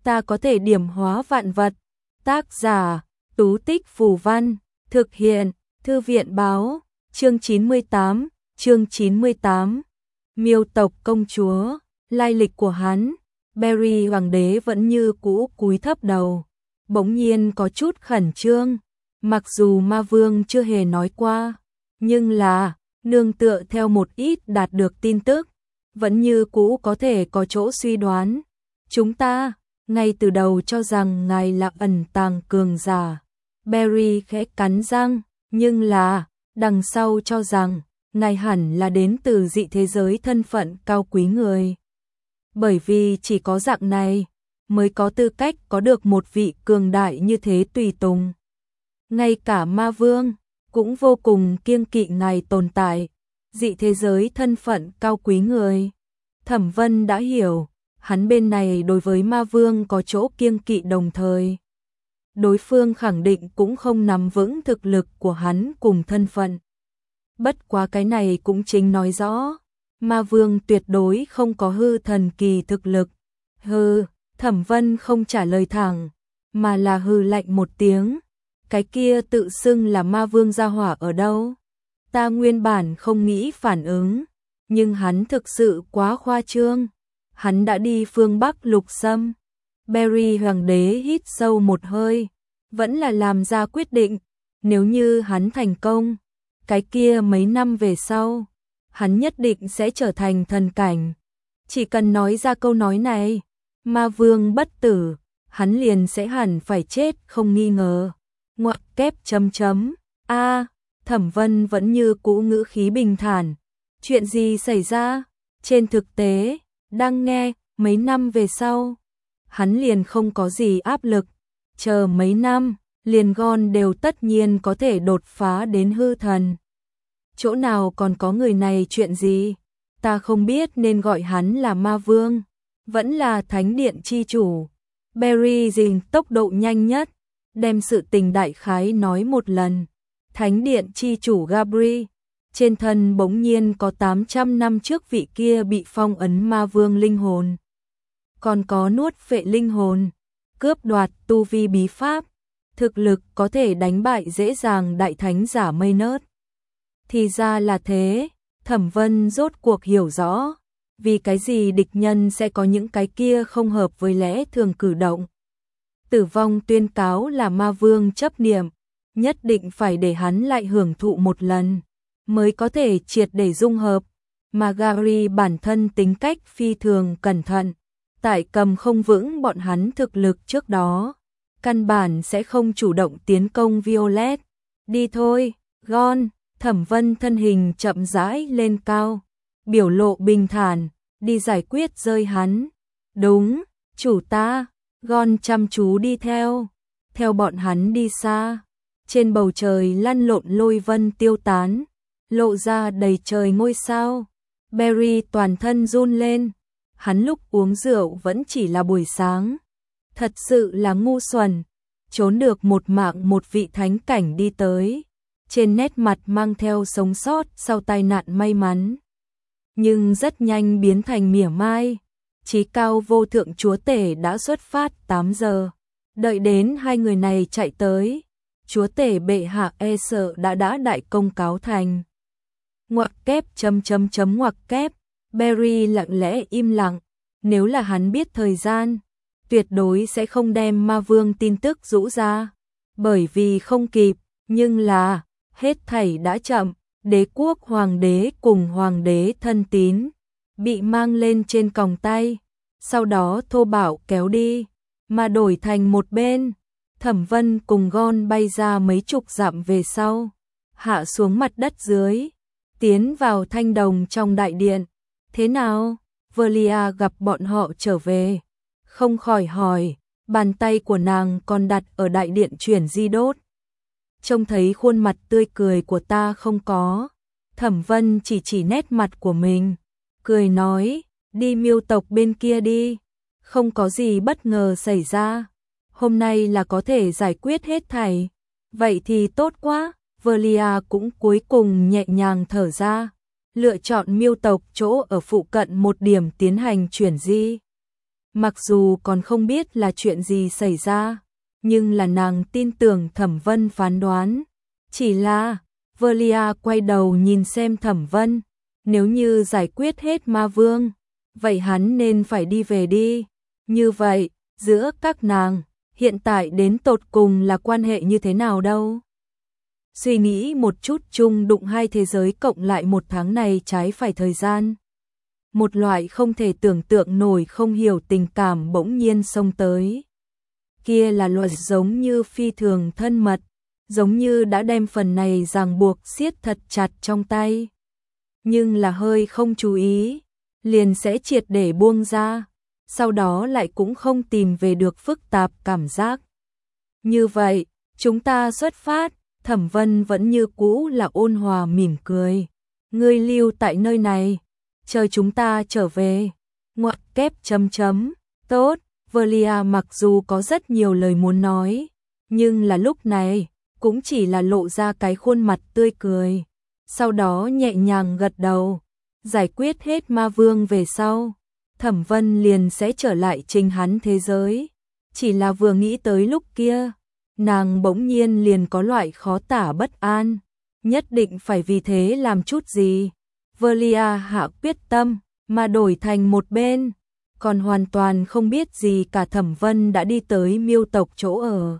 ta có thể điểm hóa vạn vật. Tác giả, Tú Tích Phù Văn, thực hiện, Thư viện Báo, chương 98. Miêu tộc công chúa, lai lịch của hắn. Barry hoàng đế vẫn như cũ cúi thấp đầu, bỗng nhiên có chút khẩn trương, mặc dù ma vương chưa hề nói qua, nhưng là, nương tựa theo một ít đạt được tin tức, vẫn như cũ có thể có chỗ suy đoán. Chúng ta, ngay từ đầu cho rằng ngài là ẩn tàng cường giả. Barry khẽ cắn răng, nhưng là, đằng sau cho rằng, ngài hẳn là đến từ dị thế giới thân phận cao quý người. Bởi vì chỉ có dạng này, mới có tư cách có được một vị cường đại như thế tùy tùng. Ngay cả ma vương, cũng vô cùng kiêng kỵ ngài tồn tại, dị thế giới thân phận cao quý người. Thẩm Vân đã hiểu, hắn bên này đối với ma vương có chỗ kiêng kỵ đồng thời. Đối phương khẳng định cũng không nắm vững thực lực của hắn cùng thân phận. Bất quá cái này cũng chính nói rõ, ma vương tuyệt đối không có hư thần kỳ thực lực. Hừ, Thẩm Vân không trả lời thẳng, mà là hừ lạnh một tiếng. Cái kia tự xưng là ma vương gia hỏa ở đâu? Ta nguyên bản không nghĩ phản ứng, nhưng hắn thực sự quá khoa trương. Hắn đã đi phương Bắc lục xâm. Barry hoàng đế hít sâu một hơi, vẫn là làm ra quyết định, nếu như hắn thành công, cái kia mấy năm về sau, hắn nhất định sẽ trở thành thần cảnh. Chỉ cần nói ra câu nói này, ma vương bất tử, hắn liền sẽ hẳn phải chết không nghi ngờ. Ngoặc kép chấm chấm. Thẩm Vân vẫn như cũ ngữ khí bình thản. Chuyện gì xảy ra? Trên thực tế, đang nghe, mấy năm về sau, hắn liền không có gì áp lực. Chờ mấy năm, liền Gon đều tất nhiên có thể đột phá đến hư thần. Chỗ nào còn có người này chuyện gì? Ta không biết nên gọi hắn là ma vương, vẫn là thánh điện chi chủ. Barry dình tốc độ nhanh nhất, đem sự tình đại khái nói một lần. Thánh điện chi chủ Gabri, trên thân bỗng nhiên có 800 năm trước vị kia bị phong ấn ma vương linh hồn. Còn có nuốt phệ linh hồn, cướp đoạt tu vi bí pháp, thực lực có thể đánh bại dễ dàng đại thánh giả mây nớt. Thì ra là thế, Thẩm Vân rốt cuộc hiểu rõ, vì cái gì địch nhân sẽ có những cái kia không hợp với lẽ thường cử động. Tử vong tuyên cáo là ma vương chấp niệm, nhất định phải để hắn lại hưởng thụ một lần, mới có thể triệt để dung hợp. Mà Gary bản thân tính cách phi thường cẩn thận, tại cầm không vững bọn hắn thực lực trước đó, căn bản sẽ không chủ động tiến công Violet. Đi thôi, Gon. Thẩm Vân thân hình chậm rãi lên cao, biểu lộ bình thản, đi giải quyết rơi hắn. Đúng, chủ ta. Gon chăm chú đi theo bọn hắn đi xa. Trên bầu trời lăn lộn lôi vân tiêu tán, lộ ra đầy trời ngôi sao. Barry toàn thân run lên, hắn lúc uống rượu vẫn chỉ là buổi sáng. Thật sự là ngu xuẩn, trốn được một mạng một vị thánh cảnh đi tới. Trên nét mặt mang theo sống sót sau tai nạn may mắn, nhưng rất nhanh biến thành mỉa mai. Chí cao vô thượng chúa tể đã xuất phát 8 giờ. Đợi đến hai người này chạy tới, chúa tể bệ hạ e sợ đã đại công cáo thành. Ngoặc kép chấm chấm chấm ngoặc kép. Barry lặng lẽ im lặng, nếu là hắn biết thời gian, tuyệt đối sẽ không đem ma vương tin tức rũ ra, bởi vì không kịp, nhưng là hết thảy đã chậm. Đế quốc hoàng đế cùng hoàng đế thân tín bị mang lên trên còng tay, sau đó thô bạo kéo đi, mà đổi thành một bên. Thẩm Vân cùng Gon bay ra mấy chục dặm về sau, hạ xuống mặt đất dưới, tiến vào thanh đồng trong đại điện. Thế nào? Velia gặp bọn họ trở về, không khỏi hỏi, bàn tay của nàng còn đặt ở đại điện chuyển di đốt. Trông thấy khuôn mặt tươi cười của ta không có. Thẩm Vân chỉ nét mặt của mình, cười nói, đi Miêu tộc bên kia đi, không có gì bất ngờ xảy ra, hôm nay là có thể giải quyết hết thảy. Vậy thì tốt quá. Velia cũng cuối cùng nhẹ nhàng thở ra, lựa chọn Miêu tộc chỗ ở phụ cận một điểm tiến hành chuyển di. Mặc dù còn không biết là chuyện gì xảy ra, nhưng là nàng tin tưởng Thẩm Vân phán đoán. Chỉ là, Velia quay đầu nhìn xem Thẩm Vân, nếu như giải quyết hết ma vương, vậy hắn nên phải đi về đi. Như vậy, giữa các nàng, hiện tại đến tột cùng là quan hệ như thế nào đâu? Suy nghĩ một chút chung đụng hai thế giới cộng lại một tháng này trái phải thời gian. Một loại không thể tưởng tượng nổi không hiểu tình cảm bỗng nhiên xông tới. Kia là luật giống như phi thường thân mật, giống như đã đem phần này ràng buộc siết thật chặt trong tay. Nhưng là hơi không chú ý, liền sẽ triệt để buông ra, sau đó lại cũng không tìm về được phức tạp cảm giác. Như vậy, chúng ta xuất phát, Thẩm Vân vẫn như cũ là ôn hòa mỉm cười. Ngươi lưu tại nơi này, chờ chúng ta trở về. Ngoặc kép chấm chấm, tốt, Velia mặc dù có rất nhiều lời muốn nói, nhưng là lúc này, cũng chỉ là lộ ra cái khuôn mặt tươi cười. Sau đó nhẹ nhàng gật đầu, giải quyết hết ma vương về sau, Thẩm Vân liền sẽ trở lại trình hắn thế giới. Chỉ là vừa nghĩ tới lúc kia, nàng bỗng nhiên liền có loại khó tả bất an, nhất định phải vì thế làm chút gì. Velia hạ quyết tâm, mà đổi thành một bên, còn hoàn toàn không biết gì cả Thẩm Vân đã đi tới Miêu tộc chỗ ở.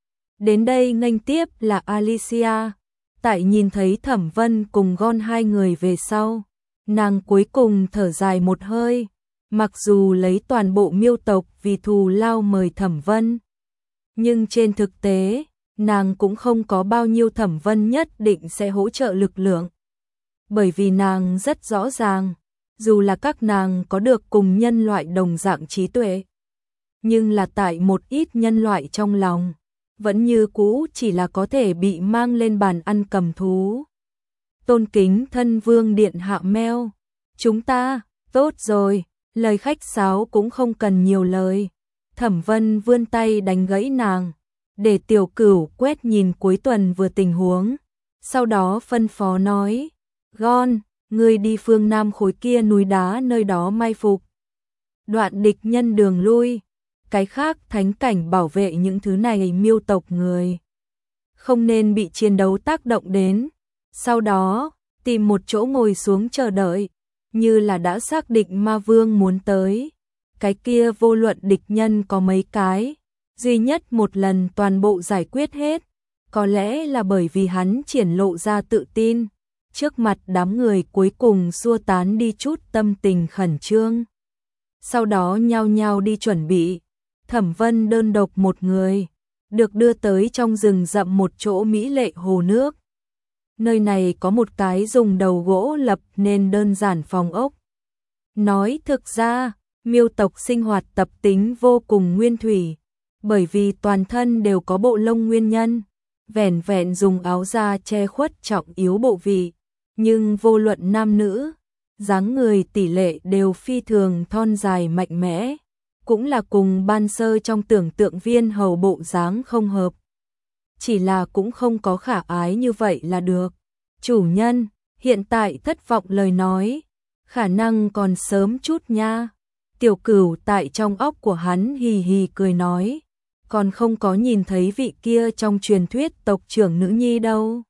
Đến đây nghênh tiếp là Alicia, tại nhìn thấy Thẩm Vân cùng Gon hai người về sau, nàng cuối cùng thở dài một hơi, mặc dù lấy toàn bộ Miêu tộc vì thù lao mời Thẩm Vân. Nhưng trên thực tế, nàng cũng không có bao nhiêu Thẩm Vân nhất định sẽ hỗ trợ lực lượng. Bởi vì nàng rất rõ ràng, dù là các nàng có được cùng nhân loại đồng dạng trí tuệ, nhưng là tại một ít nhân loại trong lòng, vẫn như cũ chỉ là có thể bị mang lên bàn ăn cầm thú. Tôn kính thân vương điện hạ Mel, chúng ta, tốt rồi, lời khách sáo cũng không cần nhiều lời. Thẩm Vân vươn tay đánh gãy nàng, để Tiểu Cửu quét nhìn cuối tuần vừa tình huống, sau đó phân phó nói, Gon, ngươi đi phương Nam khối kia núi đá nơi đó mai phục. Đoạn địch nhân đường lui, cái khác thánh cảnh bảo vệ những thứ này Miêu tộc người. Không nên bị chiến đấu tác động đến, sau đó, tìm một chỗ ngồi xuống chờ đợi, như là đã xác định ma vương muốn tới. Cái kia vô luận địch nhân có mấy cái, duy nhất một lần toàn bộ giải quyết hết, có lẽ là bởi vì hắn triển lộ ra tự tin. Trước mặt đám người cuối cùng xua tán đi chút tâm tình khẩn trương. Sau đó nhao nhao đi chuẩn bị. Thẩm Vân đơn độc một người, được đưa tới trong rừng rậm một chỗ mỹ lệ hồ nước. Nơi này có một cái dùng đầu gỗ lập nên đơn giản phòng ốc. Nói thực ra, Miêu tộc sinh hoạt tập tính vô cùng nguyên thủy, bởi vì toàn thân đều có bộ lông nguyên nhân, vẻn vẹn dùng áo da che khuất trọng yếu bộ vị, nhưng vô luận nam nữ, dáng người tỷ lệ đều phi thường thon dài mạnh mẽ, cũng là cùng ban sơ trong tưởng tượng viên hầu bộ dáng không hợp. Chỉ là cũng không có khả ái như vậy là được. Chủ nhân, hiện tại thất vọng lời nói, khả năng còn sớm chút nha. Tiểu Cửu tại trong óc của hắn hì hì cười nói, còn không có nhìn thấy vị kia trong truyền thuyết tộc trưởng nữ nhi đâu.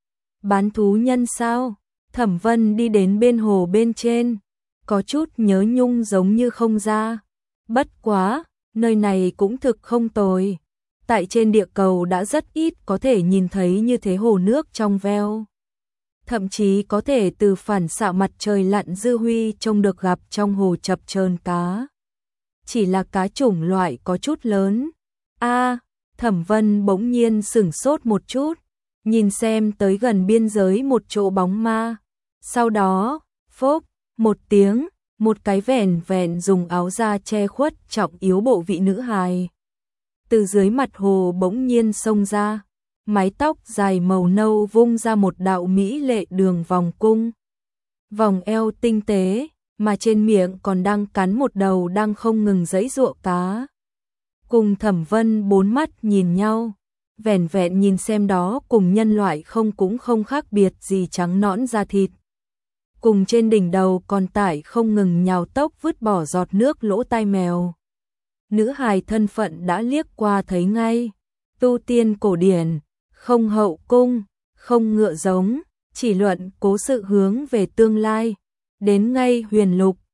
Bán thú nhân sao? Thẩm Vân đi đến bên hồ bên trên, có chút nhớ nhung giống như không ra. Bất quá, nơi này cũng thực không tồi. Tại trên địa cầu đã rất ít có thể nhìn thấy như thế hồ nước trong veo. Thậm chí có thể từ phản xạ mặt trời lặn dư huy trông được gặp trong hồ chập chờn cá. Chỉ là cá chủng loại có chút lớn. Thẩm Vân bỗng nhiên sửng sốt một chút, nhìn xem tới gần biên giới một chỗ bóng ma. Sau đó, phốc, một tiếng, một cái vẻn vẹn dùng áo da che khuất trọng yếu bộ vị nữ hài. Từ dưới mặt hồ bỗng nhiên xông ra, mái tóc dài màu nâu vung ra một đạo mỹ lệ đường vòng cung. Vòng eo tinh tế, mà trên miệng còn đang cắn một đầu đang không ngừng giãy giụa cá. Cùng Thẩm Vân bốn mắt nhìn nhau, vẻn vẹn nhìn xem đó cùng nhân loại không cũng không khác biệt gì trắng nõn da thịt. Cùng trên đỉnh đầu còn tải không ngừng nhào tốc vứt bỏ giọt nước lỗ tai mèo. nữ hài thân phận đã liếc qua thấy ngay. Tu tiên cổ điển, không hậu cung, không ngựa giống, chỉ luận cố sự hướng về tương lai. Đến ngay huyền lục,